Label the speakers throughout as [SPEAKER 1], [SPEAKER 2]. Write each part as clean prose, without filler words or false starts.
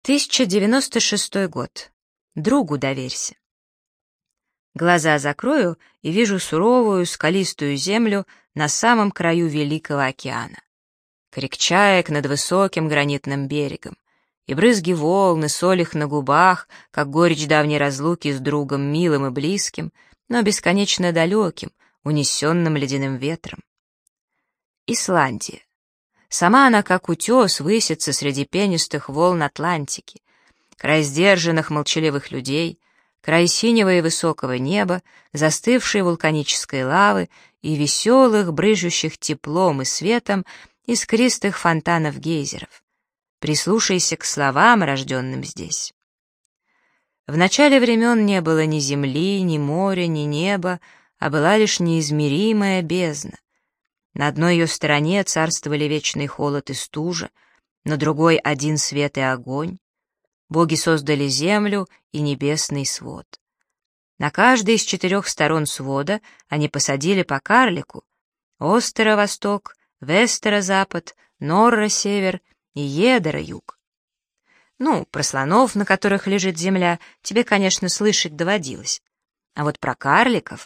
[SPEAKER 1] 1096 год. Другу доверься. Глаза закрою и вижу суровую, скалистую землю на самом краю Великого океана. Крик чаек над высоким гранитным берегом, и брызги волн, и соль их на губах, как горечь давней разлуки с другом милым и близким, но бесконечно далеким, унесенным ледяным ветром. Исландия. Сама она, как утес, высится среди пенистых волн Атлантики, край сдержанных молчаливых людей, край синего и высокого неба, застывшей вулканической лавы и веселых, брыжущих теплом и светом искристых фонтанов гейзеров. Прислушайся к словам, рожденным здесь. В начале времен не было ни земли, ни моря, ни неба, а была лишь неизмеримая бездна. На одной ее стороне царствовали вечный холод и стужа, на другой — один свет и огонь. Боги создали землю и небесный свод. На каждой из 4 сторон свода они посадили по карлику: Остера — восток, Вестера — запад, Норра — север и Едера — юг. Ну, про слонов, на которых лежит земля, тебе, конечно, слышать доводилось. А вот про карликов...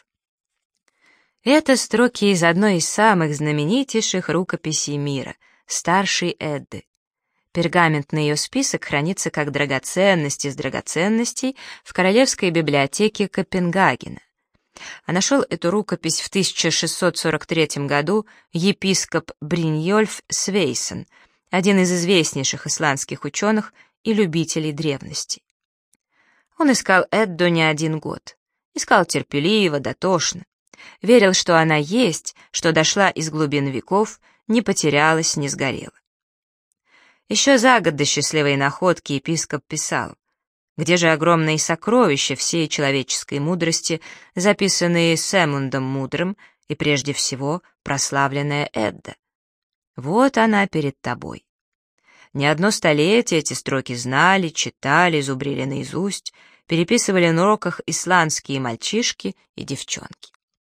[SPEAKER 1] Это строки из одной из самых знаменитейших рукописей мира — Старшей Эдды. Пергаментный ее список хранится как драгоценность из драгоценностей в Королевской библиотеке Копенгагена. А нашел эту рукопись в 1643 году епископ Бриньольф Свейсон, один из известнейших исландских ученых и любителей древностей. Он искал Эдду не 1 год. Искал терпеливо, дотошно. Верил, что она есть, что дошла из глубин веков, не потерялась, не сгорела. Еще за год до счастливой находки епископ писал: «Где же огромные сокровища всей человеческой мудрости, записанные Сэмундом Мудрым, и прежде всего прославленная Эдда? Вот она перед тобой». Не одно столетие эти строки знали, читали, зубрили наизусть, переписывали на уроках исландские мальчишки и девчонки.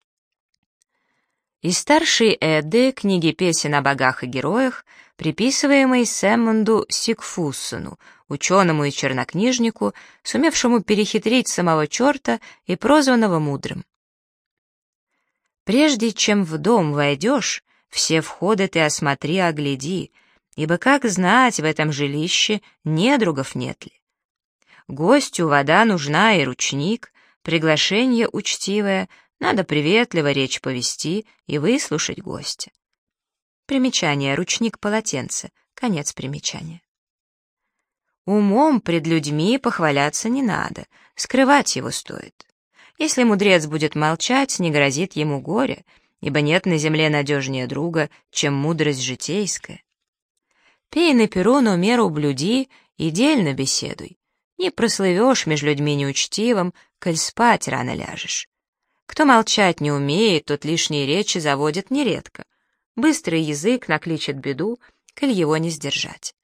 [SPEAKER 1] Из Старшей Эдды, книги песен о богах и героях, приписываемой Сэмунду Сигфуссону, ученому и чернокнижнику, сумевшему перехитрить самого черта и прозванного мудрым. «Прежде чем в дом войдешь, все входы ты осмотри, огляди, ибо как знать, в этом жилище недругов нет ли? Гостю вода нужна и ручник, приглашение учтивое, надо приветливо речь повести и выслушать гостя». Примечание: ручник полотенце. Конец примечания. Умом пред людьми похваляться не надо, скрывать его стоит. Если мудрец будет молчать, не грозит ему горе, ибо нет на земле надежнее друга, чем мудрость житейская. Пей на перу, но меру блюди и дельно беседуй. Не прослывешь меж людьми неучтивым, коль спать рано ляжешь. Кто молчать не умеет, тот лишние речи заводит нередко. Быстрый язык накличет беду, коль его не сдержать.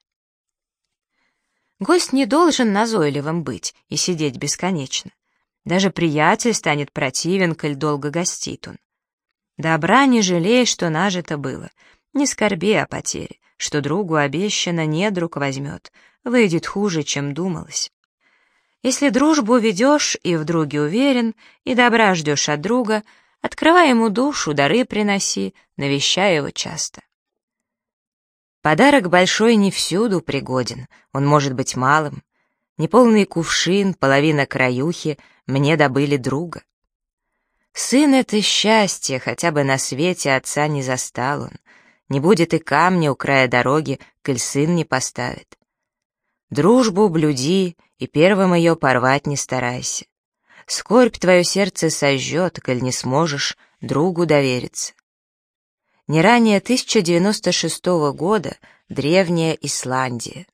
[SPEAKER 1] Гость не должен назойливым быть и сидеть бесконечно. Даже приятель станет противен, коль долго гостит он. Добра не жалей, что нажито было, не скорби о потере, что другу обещано недруг возьмет, выйдет хуже, чем думалось. Если дружбу ведешь и в друге уверен, и добра ждешь от друга, открывай ему душу, дары приноси, навещай его часто. Подарок большой не всюду пригоден, он может быть малым. Неполный кувшин, половина краюхи мне добыли друга. Сын — это счастье, хотя бы на свете отца не застал он. Не будет и камня у края дороги, коль сын не поставит. Дружбу блюди, и первым ее порвать не старайся. Скорбь твое сердце сожжет, коль не сможешь другу довериться. Не ранее 1096 года древняя Исландия.